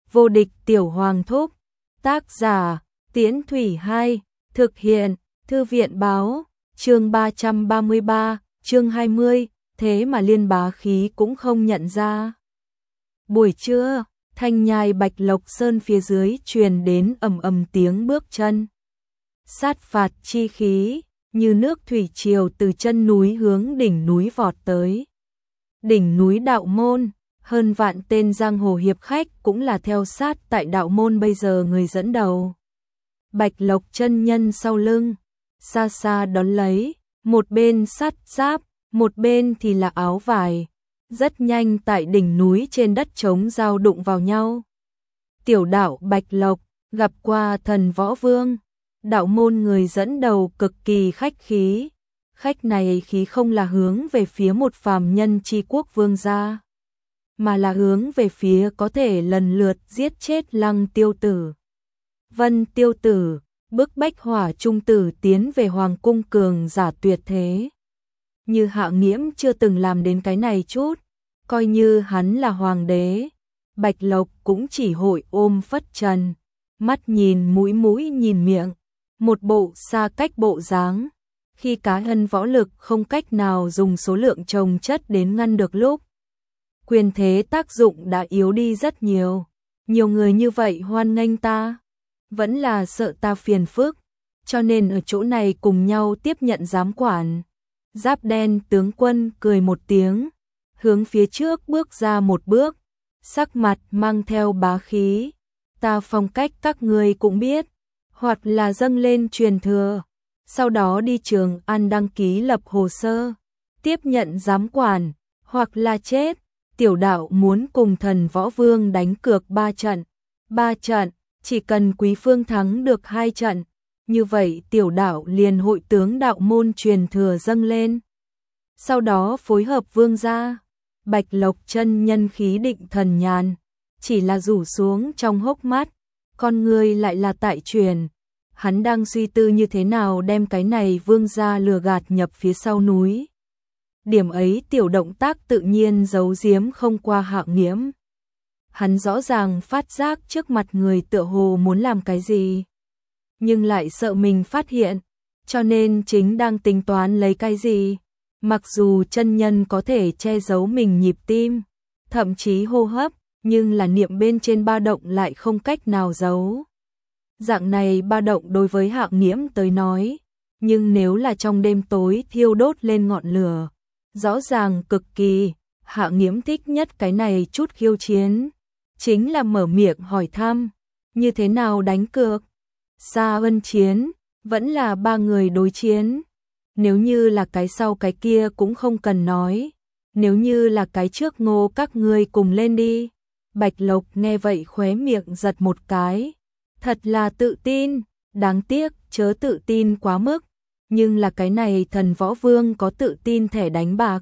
Vô địch tiểu hoàng thúc. Tác giả, Tiễn Thủy 2, thực hiện, Thư viện báo, chương 333, chương 20, thế mà Liên Bá Khí cũng không nhận ra. Buổi trưa, thanh nhai Bạch Lộc Sơn phía dưới truyền đến ầm ầm tiếng bước chân. Sát phạt chi khí, như nước thủy triều từ chân núi hướng đỉnh núi vọt tới. Đỉnh núi Đạo Môn, hơn vạn tên giang hồ hiệp khách cũng là theo sát tại Đạo Môn bây giờ người dẫn đầu. Bạch Lộc chân nhân sau lưng, xa xa đón lấy, một bên sắt giáp, một bên thì là áo vải. Rất nhanh tại đỉnh núi trên đất trống giao đụng vào nhau. Tiểu đạo Bạch Lộc, gặp qua thần võ vương. Đạo Môn người dẫn đầu cực kỳ khách khí. Khách này khí không là hướng về phía một phàm nhân chi quốc vương gia, mà là hướng về phía có thể lần lượt giết chết Lăng Tiêu Tử, Vân Tiêu Tử, bức bách Hỏa Trung Tử tiến về hoàng cung cường giả tuyệt thế. Như Hạ Nghiễm chưa từng làm đến cái này chút, coi như hắn là hoàng đế, Bạch Lộc cũng chỉ hội ôm phất trần, mắt nhìn mũi nhìn miệng, một bộ xa cách bộ dáng. Khi cá nhân võ lực không cách nào dùng số lượng chồng chất đến ngăn được lúc, quyền thế tác dụng đã yếu đi rất nhiều. Nhiều người như vậy hoan nghênh ta, vẫn là sợ ta phiền phức, cho nên ở chỗ này cùng nhau tiếp nhận giám quản. Giáp đen tướng quân cười một tiếng, hướng phía trước bước ra một bước, sắc mặt mang theo bá khí. Ta phong cách các ngươi cũng biết, hoặc là dâng lên truyền thừa, sau đó đi Trường An đăng ký lập hồ sơ, tiếp nhận giám quản, hoặc là chết. Tiểu đạo muốn cùng thần võ vương đánh cược 3 trận. 3 trận, chỉ cần Quý Phương thắng được 2 trận, như vậy tiểu đạo liền hội tướng Đạo Môn truyền thừa dâng lên. Sau đó phối hợp vương gia. Bạch Lộc chân nhân khí định thần nhàn, chỉ là rủ xuống trong hốc mắt, con người lại là tại truyền. Hắn đang suy tư như thế nào đem cái này vương gia lừa gạt nhập phía sau núi. Điểm ấy tiểu động tác tự nhiên giấu giếm không qua Hạ Nghiễm. Hắn rõ ràng phát giác trước mặt người tựa hồ muốn làm cái gì, nhưng lại sợ mình phát hiện, cho nên chính đang tính toán lấy cái gì. Mặc dù chân nhân có thể che giấu mình nhịp tim, thậm chí hô hấp, nhưng là niệm bên trên ba động lại không cách nào giấu. Dạng này ba động đối với Hạ Nghiễm tới nói, nhưng nếu là trong đêm tối thiêu đốt lên ngọn lửa, rõ ràng cực kỳ. Hạ Nghiễm thích nhất cái này chút khiêu chiến, chính là mở miệng hỏi thăm, như thế nào đánh cược? Sa Ân chiến, vẫn là 3 người đối chiến. Nếu như là cái sau cái kia cũng không cần nói, nếu như là cái trước Ngô các ngươi cùng lên đi. Bạch Lộc nghe vậy khóe miệng giật một cái, thật là tự tin, đáng tiếc chớ tự tin quá mức, nhưng là cái này thần võ vương có tự tin thẻ đánh bạc.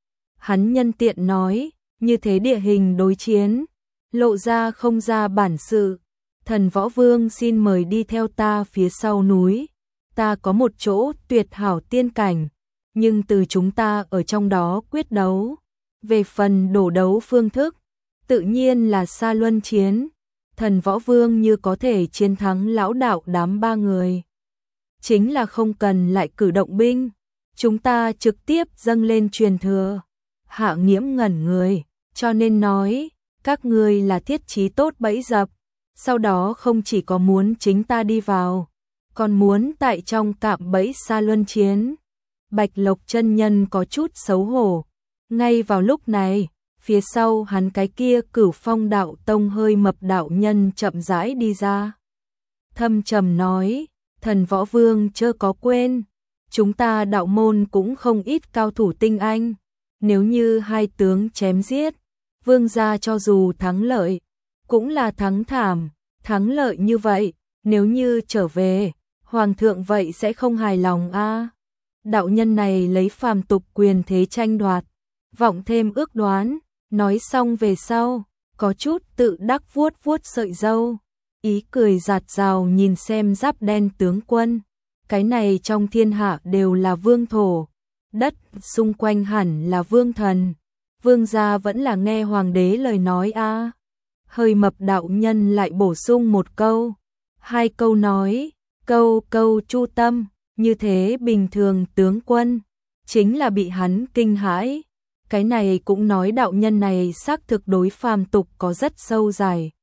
Hắn nhân tiện nói, như thế địa hình đối chiến, lộ ra không ra bản sự. Thần võ vương xin mời đi theo ta phía sau núi, ta có một chỗ tuyệt hảo tiên cảnh, nhưng từ chúng ta ở trong đó quyết đấu. Về phần đổ đấu phương thức, tự nhiên là xa luân chiến. Thần võ vương như có thể chiến thắng lão đạo đám 3 người, chính là không cần lại cử động binh, chúng ta trực tiếp dâng lên truyền thừa. Hạ Nghiễm ngẩn người, cho nên nói, các ngươi là thiết trí tốt bẫy dập, sau đó không chỉ có muốn chính ta đi vào, còn muốn tại trong cạm bẫy xa luân chiến. Bạch Lộc chân nhân có chút xấu hổ. Ngay vào lúc này, phía sau hắn cái kia Cửu Phong đạo tông hơi mập đạo nhân chậm rãi đi ra. Thâm trầm nói, thần võ vương chớ có quên, chúng ta Đạo Môn cũng không ít cao thủ tinh anh. Nếu như 2 tướng chém giết, vương gia cho dù thắng lợi, cũng là thắng thảm. Thắng lợi như vậy, nếu như trở về, hoàng thượng vậy sẽ không hài lòng a. Đạo nhân này lấy phàm tục quyền thế tranh đoạt, vọng thêm ước đoán. Nói xong về sau, có chút tự đắc vuốt vuốt sợi râu, ý cười giạt rào nhìn xem Giáp đen tướng quân. Cái này trong thiên hạ đều là vương thổ, đất xung quanh hẳn là vương thần. Vương gia vẫn là nghe hoàng đế lời nói a. Hơi mập đạo nhân lại bổ sung một câu, hai câu nói, câu câu chu tâm, như thế bình thường tướng quân, chính là bị hắn kinh hãi. Cái này cũng nói đạo nhân này xác thực đối phàm tục có rất sâu dài.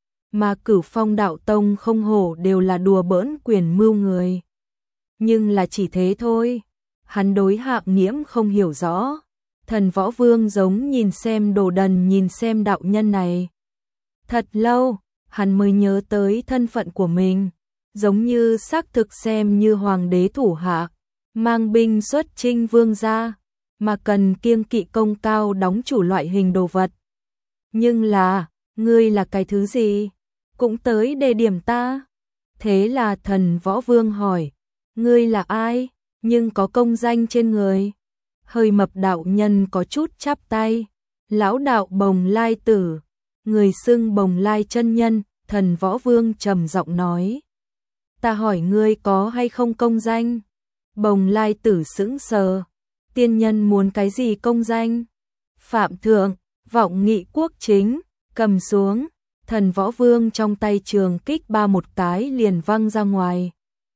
Mà Cửu Phong đạo tông không hổ đều là đùa bỡn quyền mưu người. Nhưng là chỉ thế thôi, hắn đối Hạng Nghiễm không hiểu rõ. Thần Võ Vương giống nhìn xem đồ đần nhìn xem đạo nhân này. Thật lâu, hắn mới nhớ tới thân phận của mình, giống như xác thực xem như hoàng đế thủ hạ, mang binh xuất chinh vương gia, mà cần kiêng kỵ công cao đóng chủ loại hình đồ vật. Nhưng là, ngươi là cái thứ gì? Cũng tới đề điểm ta. Thế là Thần Võ Vương hỏi, ngươi là ai, nhưng có công danh trên người? Hơi mập đạo nhân có chút chắp tay, lão đạo Bồng Lai Tử, người xưng Bồng Lai chân nhân. Thần Võ Vương trầm giọng nói, ta hỏi ngươi có hay không công danh? Bồng Lai Tử sững sờ, tiên nhân muốn cái gì công danh? Phạm thượng, vọng nghị quốc chính, cầm xuống. Thần Võ Vương trong tay trường kích ba một cái liền văng ra ngoài.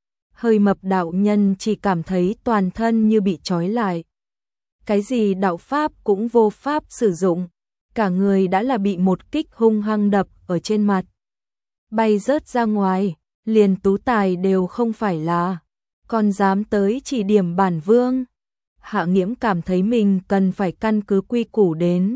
Hơi mập đạo nhân chỉ cảm thấy toàn thân như bị trói lại. Cái gì đạo pháp cũng vô pháp sử dụng, cả người đã là bị một kích hung hăng đập ở trên mặt. Bay rớt ra ngoài, liền tú tài đều không phải là, còn dám tới chỉ điểm bản vương. Hạ Nghiễm cảm thấy mình cần phải căn cứ quy củ đến.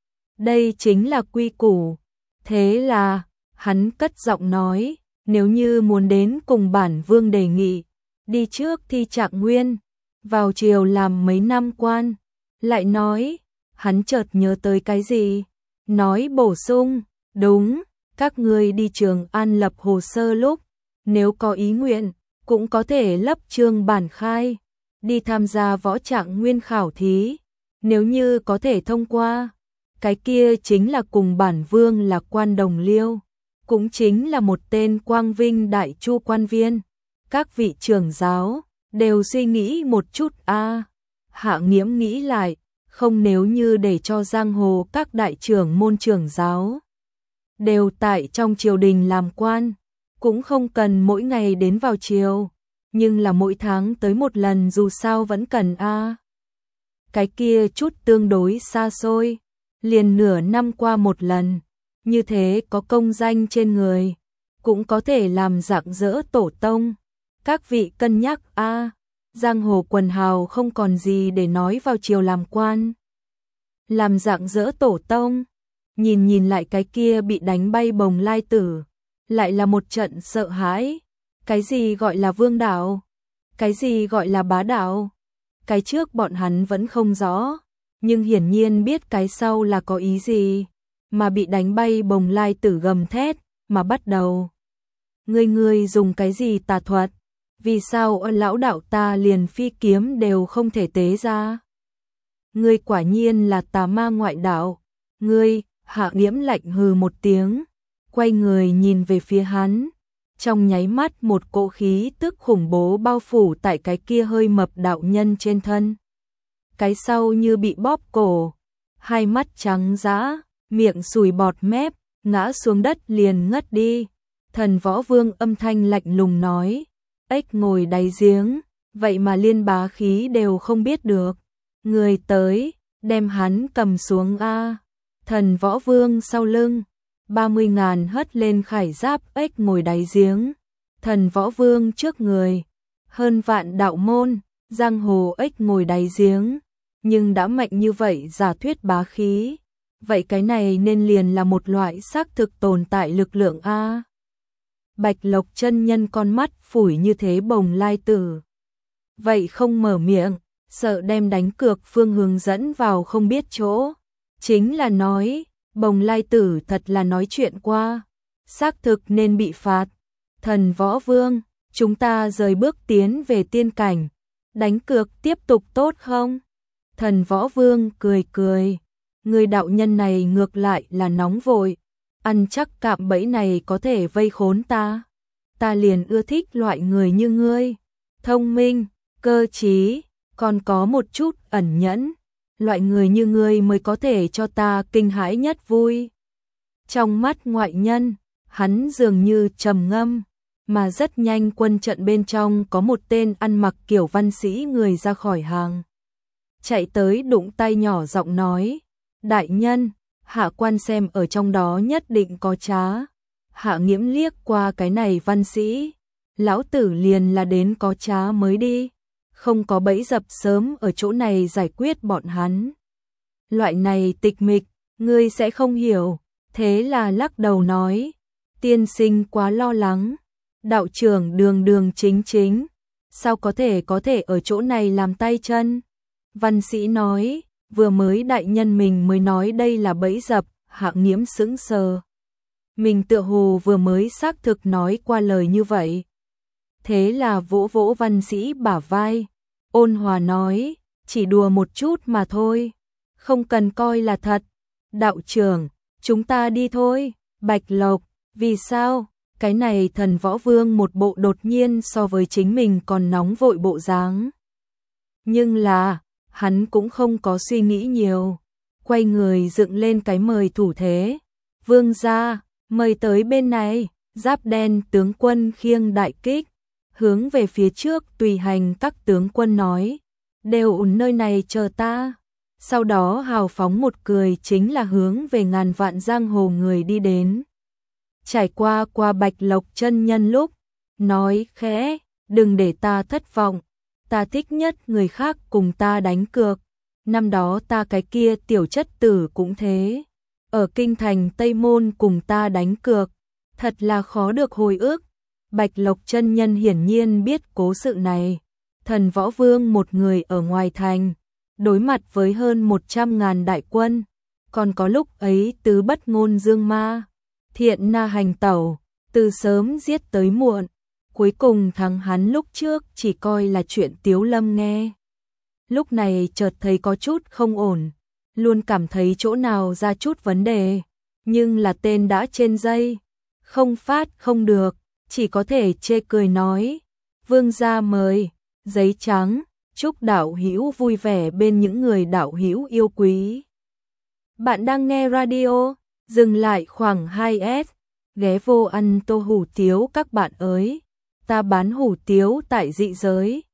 Đây chính là quy củ. Thế là, hắn cất giọng nói, nếu như muốn đến cùng bản vương đề nghị, đi trước thi Trạng Nguyên, vào triều làm mấy năm quan. Lại nói, hắn chợt nhớ tới cái gì, nói bổ sung, đúng, các ngươi đi Trường An lập hồ sơ lúc, nếu có ý nguyện, cũng có thể lấp chương bản khai, đi tham gia võ Trạng Nguyên khảo thí, nếu như có thể thông qua, cái kia chính là cùng bản vương là quan đồng liêu, cũng chính là một tên quang vinh đại chu quan viên. Các vị trưởng giáo đều suy nghĩ một chút a. Hạ Nghiễm nghĩ lại, không nếu như để cho giang hồ các đại trưởng môn trưởng giáo đều tại trong triều đình làm quan, cũng không cần mỗi ngày đến vào triều, nhưng là mỗi tháng tới một lần dù sao vẫn cần a. Cái kia chút tương đối xa xôi, liền nửa năm qua một lần, như thế có công danh trên người, cũng có thể làm rạng rỡ tổ tông. Các vị cân nhắc a, giang hồ quần hào không còn gì để nói vào triều làm quan. Làm rạng rỡ tổ tông, nhìn lại cái kia bị đánh bay Bồng Lai Tử, lại là một trận sợ hãi. Cái gì gọi là vương đạo? Cái gì gọi là bá đạo? Cái trước bọn hắn vẫn không rõ, nhưng hiển nhiên biết cái sau là có ý gì, mà bị đánh bay Bồng Lai Tử gầm thét, mà bắt đầu. Ngươi dùng cái gì tà thuật? Vì sao lão đạo ta liền phi kiếm đều không thể tế ra? Ngươi quả nhiên là tà ma ngoại đạo. Ngươi, Hạ Nghiễm lạnh hừ một tiếng, quay người nhìn về phía hắn. Trong nháy mắt một cỗ khí tức khủng bố bao phủ tại cái kia hơi mập đạo nhân trên thân. Cái sau như bị bóp cổ, hai mắt trắng dã, miệng sùi bọt mép, ngã xuống đất liền ngất đi. Thần Võ Vương âm thanh lạnh lùng nói, ếch ngồi đáy giếng, vậy mà liên bá khí đều không biết được. Người tới, đem hắn cầm xuống a. Thần Võ Vương sau lưng, 30.000 hất lên khải giáp ếch ngồi đáy giếng. Thần Võ Vương trước người, hơn vạn đạo môn, giang hồ ếch ngồi đáy giếng, nhưng đã mạnh như vậy giả thuyết bá khí. Vậy cái này nên liền là một loại xác thực tồn tại lực lượng a. Bạch Lộc chân nhân con mắt phủi như thế Bồng Lai Tử. Vậy không mở miệng, sợ đem đánh cược phương hướng dẫn vào không biết chỗ. Chính là nói, Bồng Lai Tử thật là nói chuyện qua, xác thực nên bị phạt. Thần Võ Vương, chúng ta rời bước tiến về tiên cảnh, đánh cược tiếp tục tốt không? Thần Võ Vương cười cười, người đạo nhân này ngược lại là nóng vội, ăn chắc cạm bẫy này có thể vây khốn ta. Ta liền ưa thích loại người như ngươi, thông minh, cơ trí, còn có một chút ẩn nhẫn. Loại người như ngươi mới có thể cho ta kinh hãi nhất vui. Trong mắt ngoại nhân, hắn dường như trầm ngâm, mà rất nhanh quân trận bên trong có một tên ăn mặc kiểu văn sĩ người ra khỏi hàng. Chạy tới đụng tay nhỏ giọng nói, đại nhân, hạ quan xem ở trong đó nhất định có trá. Hạ Nghiễm liếc qua cái này văn sĩ, lão tử liền là đến có trá mới đi, không có bẫy dập sớm ở chỗ này giải quyết bọn hắn. Loại này tịch mịch, ngươi sẽ không hiểu, thế là lắc đầu nói, tiên sinh quá lo lắng, đạo trưởng đường đường chính chính, sao có thể ở chỗ này làm tay chân. Văn sĩ nói, vừa mới đại nhân mình mới nói đây là bẫy dập. Hạ Nghiễm sững sờ. Mình tựa hồ vừa mới xác thực nói qua lời như vậy. Thế là vỗ vỗ văn sĩ bả vai, ôn hòa nói, chỉ đùa một chút mà thôi, không cần coi là thật. Đạo trưởng, chúng ta đi thôi. Bạch Lộc, vì sao? Cái này Thần Võ Vương một bộ đột nhiên so với chính mình còn nóng vội bộ dáng. Nhưng là, hắn cũng không có suy nghĩ nhiều, quay người dựng lên cái mời thủ thế. Vương gia, mời tới bên này. Giáp đen tướng quân khiêng đại kích, hướng về phía trước tùy hành các tướng quân nói, đều nơi này chờ ta. Sau đó hào phóng một cười chính là hướng về ngàn vạn giang hồ người đi đến. Trải qua Bạch Lộc chân nhân lúc, nói khẽ, đừng để ta thất vọng, ta thích nhất người khác cùng ta đánh cược. Năm đó ta cái kia tiểu chất tử cũng thế, ở kinh thành Tây Môn cùng ta đánh cược, thật là khó được hồi ức. Bạch Lộc chân nhân hiển nhiên biết cố sự này. Thần Võ Vương một người ở ngoài thành, đối mặt với hơn 100.000 đại quân, còn có lúc ấy tứ bất ngôn dương ma, thiện na hành tẩu, từ sớm giết tới muộn, cuối cùng thắng hắn lúc trước chỉ coi là chuyện tiếu lâm nghe. Lúc này chợt thấy có chút không ổn, luôn cảm thấy chỗ nào ra chút vấn đề, nhưng là tên đã trên dây, không phát không được, chỉ có thể chê cười nói, vương gia mời, giấy trắng, chúc đạo hữu vui vẻ bên những người đạo hữu yêu quý. Bạn đang nghe radio, dừng lại khoảng 2S, ghé vô ăn tô hủ tiếu các bạn ơi, ta bán hủ tiếu tại dị giới.